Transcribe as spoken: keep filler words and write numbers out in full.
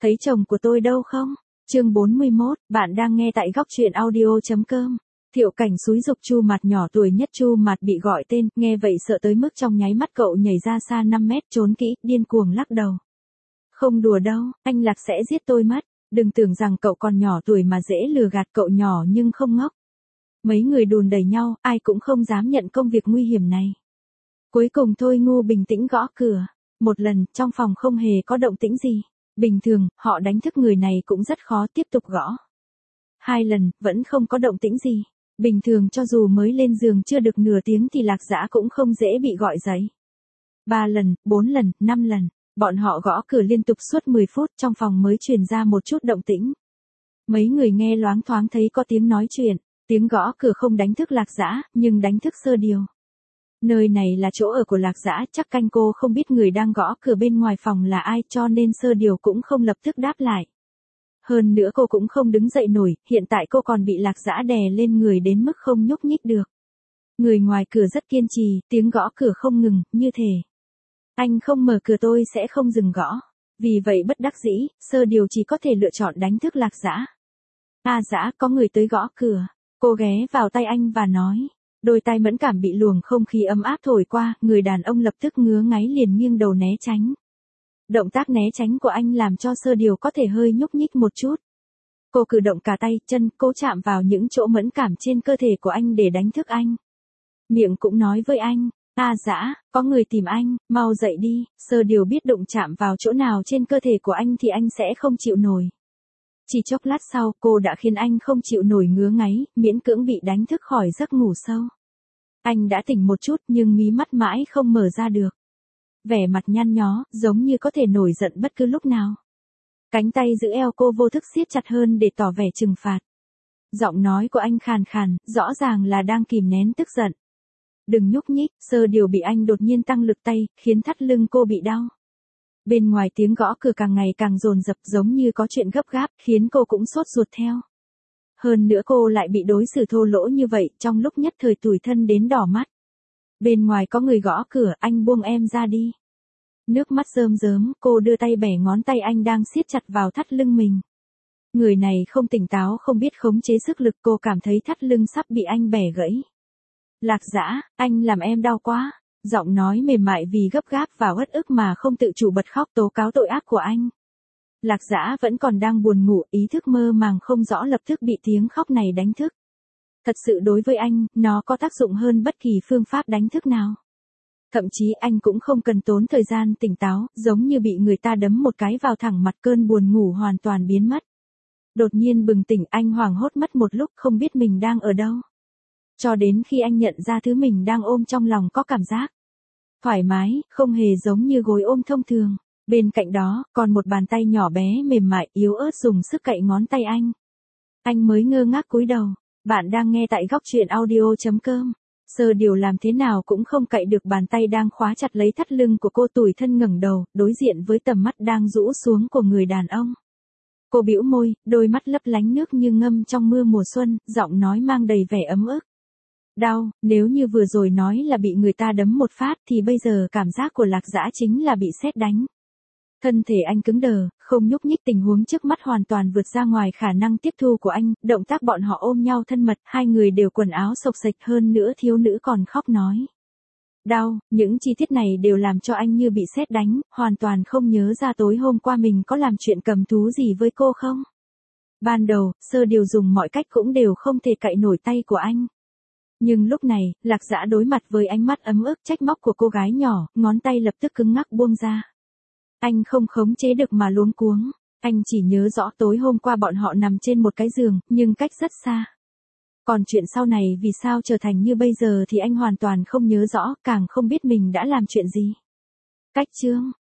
Thấy chồng của tôi đâu không? Chương bốn mươi mốt, bạn đang nghe tại góc truyện audio chấm com. Thiệu Cảnh xúi giục Chu Mạt nhỏ tuổi nhất Chu Mạt bị gọi tên, nghe vậy sợ tới mức trong nháy mắt cậu nhảy ra xa năm mét trốn kỹ, điên cuồng lắc đầu. Không đùa đâu, anh Lạc sẽ giết tôi mất, đừng tưởng rằng cậu còn nhỏ tuổi mà dễ lừa gạt, cậu nhỏ nhưng không ngốc. Mấy người đùn đẩy nhau, ai cũng không dám nhận công việc nguy hiểm này. Cuối cùng Thôi Ngu bình tĩnh gõ cửa, một lần, trong phòng không hề có động tĩnh gì. Bình thường, họ đánh thức người này cũng rất khó, tiếp tục gõ. Hai lần, vẫn không có động tĩnh gì. Bình thường cho dù mới lên giường chưa được nửa tiếng thì Lạc Dã cũng không dễ bị gọi dậy. Ba lần, bốn lần, năm lần, bọn họ gõ cửa liên tục suốt mười phút, trong phòng mới truyền ra một chút động tĩnh. Mấy người nghe loáng thoáng thấy có tiếng nói chuyện, tiếng gõ cửa không đánh thức Lạc Dã, nhưng đánh thức Sơ Điều. Nơi này là chỗ ở của Lạc Dã, chắc canh cô không biết người đang gõ cửa bên ngoài phòng là ai, cho nên Sơ Điều cũng không lập tức đáp lại. Hơn nữa cô cũng không đứng dậy nổi, hiện tại cô còn bị Lạc Dã đè lên người đến mức không nhúc nhích được. Người ngoài cửa rất kiên trì, tiếng gõ cửa không ngừng, như thể anh không mở cửa tôi sẽ không dừng gõ. Vì vậy bất đắc dĩ, Sơ Điều chỉ có thể lựa chọn đánh thức Lạc Dã. A Dã, có người tới gõ cửa. Cô ghé vào tay anh và nói. Đôi tai mẫn cảm bị luồng không khí ấm áp thổi qua, người đàn ông lập tức ngứa ngáy liền nghiêng đầu né tránh. Động tác né tránh của anh làm cho Sơ Điều có thể hơi nhúc nhích một chút. Cô cử động cả tay, chân, cố chạm vào những chỗ mẫn cảm trên cơ thể của anh để đánh thức anh. Miệng cũng nói với anh, A Dã, có người tìm anh, mau dậy đi. Sơ Điều biết đụng chạm vào chỗ nào trên cơ thể của anh thì anh sẽ không chịu nổi. Chỉ chốc lát sau, cô đã khiến anh không chịu nổi ngứa ngáy, miễn cưỡng bị đánh thức khỏi giấc ngủ sâu. Anh đã tỉnh một chút nhưng mí mắt mãi không mở ra được. Vẻ mặt nhăn nhó, giống như có thể nổi giận bất cứ lúc nào. Cánh tay giữ eo cô vô thức siết chặt hơn để tỏ vẻ trừng phạt. Giọng nói của anh khàn khàn, rõ ràng là đang kìm nén tức giận. Đừng nhúc nhích, Sơ Điều bị anh đột nhiên tăng lực tay, khiến thắt lưng cô bị đau. Bên ngoài tiếng gõ cửa càng ngày càng dồn dập, giống như có chuyện gấp gáp, khiến cô cũng sốt ruột theo. Hơn nữa cô lại bị đối xử thô lỗ như vậy, trong lúc nhất thời tủi thân đến đỏ mắt. Bên ngoài có người gõ cửa, anh buông em ra đi. Nước mắt rơm rớm, cô đưa tay bẻ ngón tay anh đang siết chặt vào thắt lưng mình. Người này không tỉnh táo, không biết khống chế sức lực, cô cảm thấy thắt lưng sắp bị anh bẻ gãy. Lạc Dã, anh làm em đau quá. Giọng nói mềm mại vì gấp gáp và uất ức mà không tự chủ bật khóc tố cáo tội ác của anh. Lạc Dã vẫn còn đang buồn ngủ, ý thức mơ màng không rõ lập tức bị tiếng khóc này đánh thức. Thật sự đối với anh, nó có tác dụng hơn bất kỳ phương pháp đánh thức nào. Thậm chí anh cũng không cần tốn thời gian tỉnh táo, giống như bị người ta đấm một cái vào thẳng mặt, cơn buồn ngủ hoàn toàn biến mất. Đột nhiên bừng tỉnh, anh hoảng hốt mất một lúc không biết mình đang ở đâu. Cho đến khi anh nhận ra thứ mình đang ôm trong lòng có cảm giác thoải mái, không hề giống như gối ôm thông thường. Bên cạnh đó, còn một bàn tay nhỏ bé mềm mại yếu ớt dùng sức cạy ngón tay anh. Anh mới ngơ ngác cúi đầu. Bạn đang nghe tại góc truyện audio chấm com. Sơ Điều làm thế nào cũng không cạy được bàn tay đang khóa chặt lấy thắt lưng của cô, tủi thân ngẩng đầu, đối diện với tầm mắt đang rũ xuống của người đàn ông. Cô bĩu môi, đôi mắt lấp lánh nước như ngâm trong mưa mùa xuân, giọng nói mang đầy vẻ ấm ức. Đau, nếu như vừa rồi nói là bị người ta đấm một phát thì bây giờ cảm giác của Lạc Dã chính là bị sét đánh. Thân thể anh cứng đờ, không nhúc nhích, tình huống trước mắt hoàn toàn vượt ra ngoài khả năng tiếp thu của anh, động tác bọn họ ôm nhau thân mật, hai người đều quần áo xộc xệch, hơn nữa thiếu nữ còn khóc nói. Đau, những chi tiết này đều làm cho anh như bị sét đánh, hoàn toàn không nhớ ra tối hôm qua mình có làm chuyện cầm thú gì với cô không. Ban đầu, Sơ Điều dùng mọi cách cũng đều không thể cạy nổi tay của anh. Nhưng lúc này, Lạc Dã đối mặt với ánh mắt ấm ức trách móc của cô gái nhỏ, ngón tay lập tức cứng ngắc buông ra. Anh không khống chế được mà luống cuống. Anh chỉ nhớ rõ tối hôm qua bọn họ nằm trên một cái giường, nhưng cách rất xa. Còn chuyện sau này vì sao trở thành như bây giờ thì anh hoàn toàn không nhớ rõ, càng không biết mình đã làm chuyện gì. Cách chương,